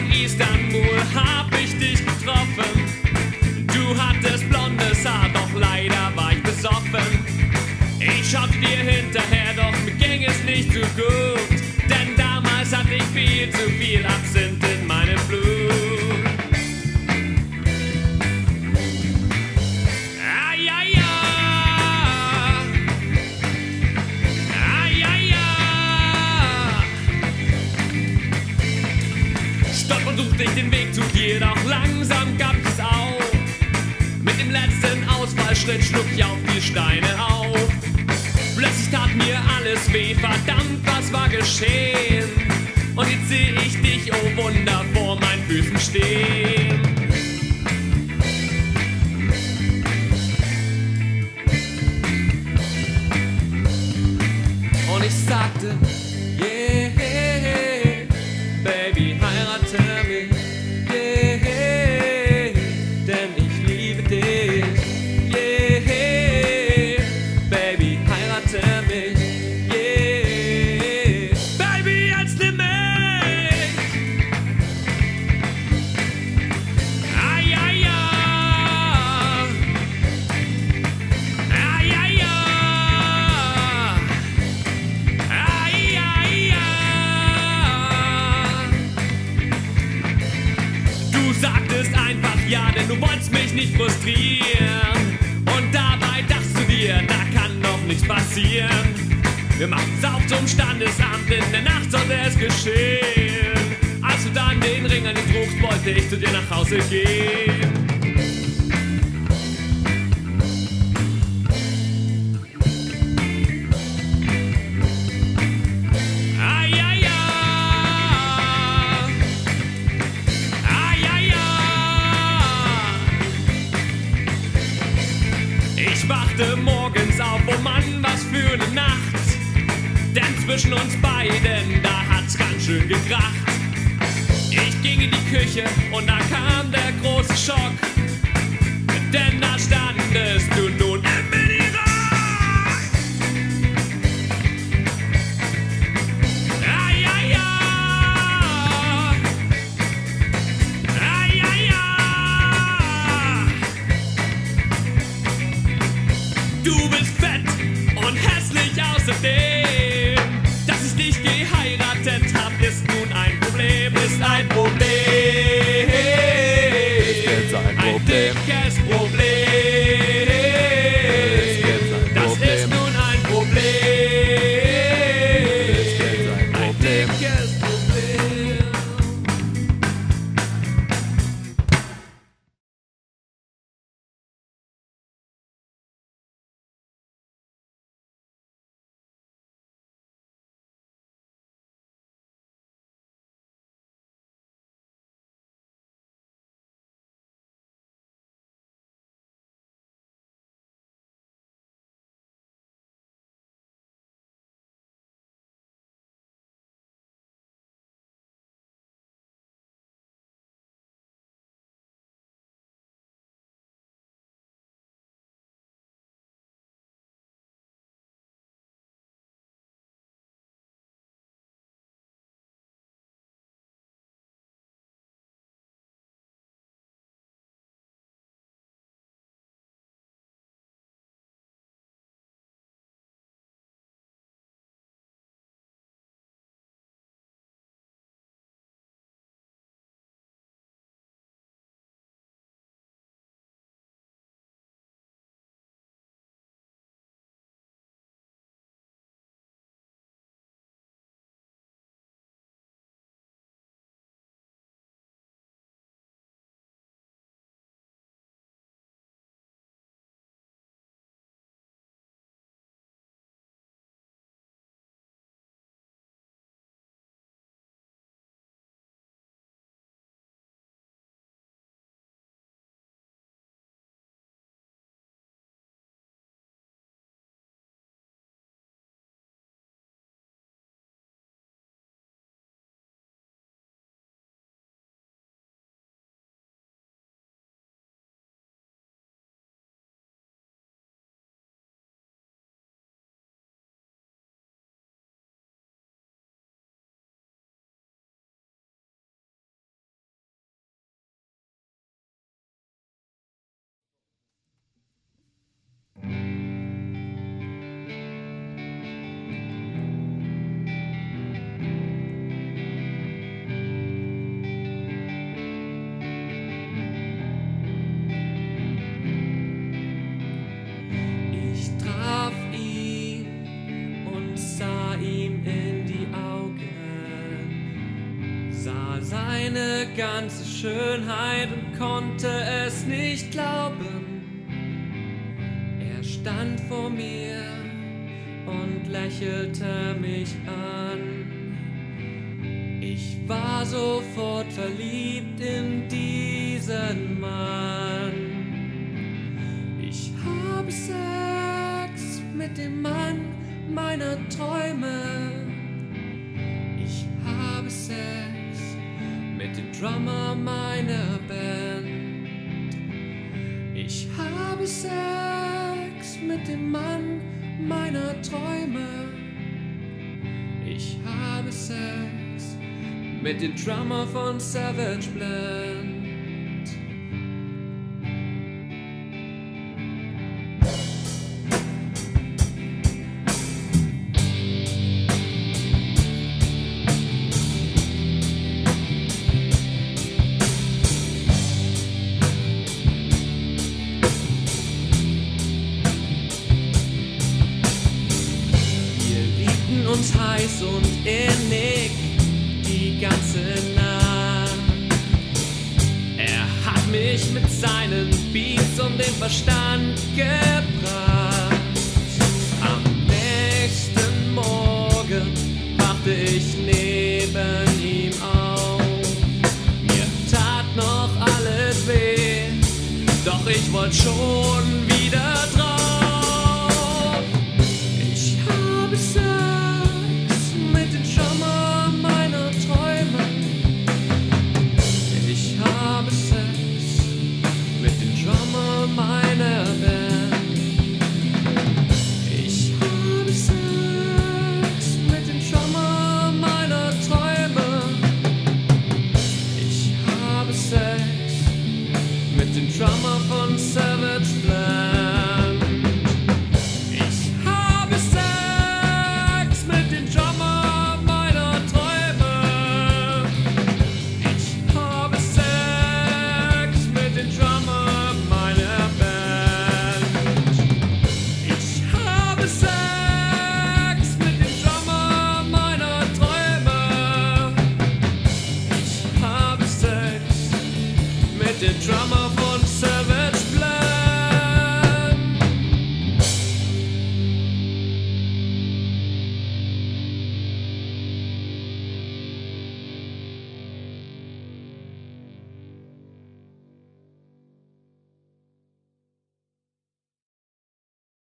von Istanbul hab ich dich getroffen. Du hattest blondes Haar, doch leider war ich besoffen. Ich schaute dir hinterher, doch mir ging es nicht so gut. Denn damals hatte ich viel zu viel Absinth in meinem Blut. Ah, ja, ja. Ah, ja, ja. Stolpernd suchte ich den Weg zu dir, doch langsam gab ich es auf. Mit dem letzten Ausfallschritt schlug ich auf die Steine auf. Plötzlich tat mir alles weh, verdammt, was war geschehen? Und jetzt seh ich dich, oh Wunder, vor meinen Füßen stehen. Und ich sagte, yeah, Baby, heirate mich, yeah, denn ich liebe dich, yeah, Baby, heirate mich, yeah, Baby, jetzt nimm mich. Ah, ja, ja. Ah, ja, ja. Ah, ja, ja. Du sagtest einfach ja, denn du wolltest mich nicht frustrieren. Und dabei dachtest du dir, da kann doch nichts passieren. Wir machen's auf zum Standesamt, in der Nacht sollte es geschehen. Als du dann den Ring an die trugst, wollte ich zu dir nach Hause gehen. Ah, ja, ja. Ah, ja, ja. Ich wachte morgens auf, oh Mann, was für eine Nacht. Denn zwischen uns beiden, da hat's ganz schön gekracht. Ich ging in die Küche und da kam der große Schock. Denn da standest du nun im Mini-Rock. Ah, ja, ja. Ah, ja, ja. Du bist fett und hässlich außerdem. Dass ich dich geheiratet hab, ist nun ein Problem. Ist ein Problem. Ist jetzt ein Problem. Ein dickes Problem. seine ganze Schönheit und konnte es nicht glauben. Er stand vor mir und lächelte mich an. Ich war sofort verliebt in diesen Mann. Ich habe Sex mit dem Mann meiner Träume. Ich habe Sex mit dem Drummer meiner Band. Ich habe Sex mit dem Mann meiner Träume. Ich habe Sex mit dem Drummer von Savage Blend. Uns heiß und innig die ganze Nacht. Er hat mich mit seinen Beats um den Verstand gebracht. Am nächsten Morgen wachte ich neben ihm auf. Mir tat noch alles weh, doch ich wollte schon wieder drauf. Ich habe Sex mit dem Drummer meiner Träume. Ich habe Sex mit dem Drummer meiner Band. Ich habe Sex mit dem Drummer meiner Träume. Ich habe Sex mit dem Drummer von Savage Blend. Drummer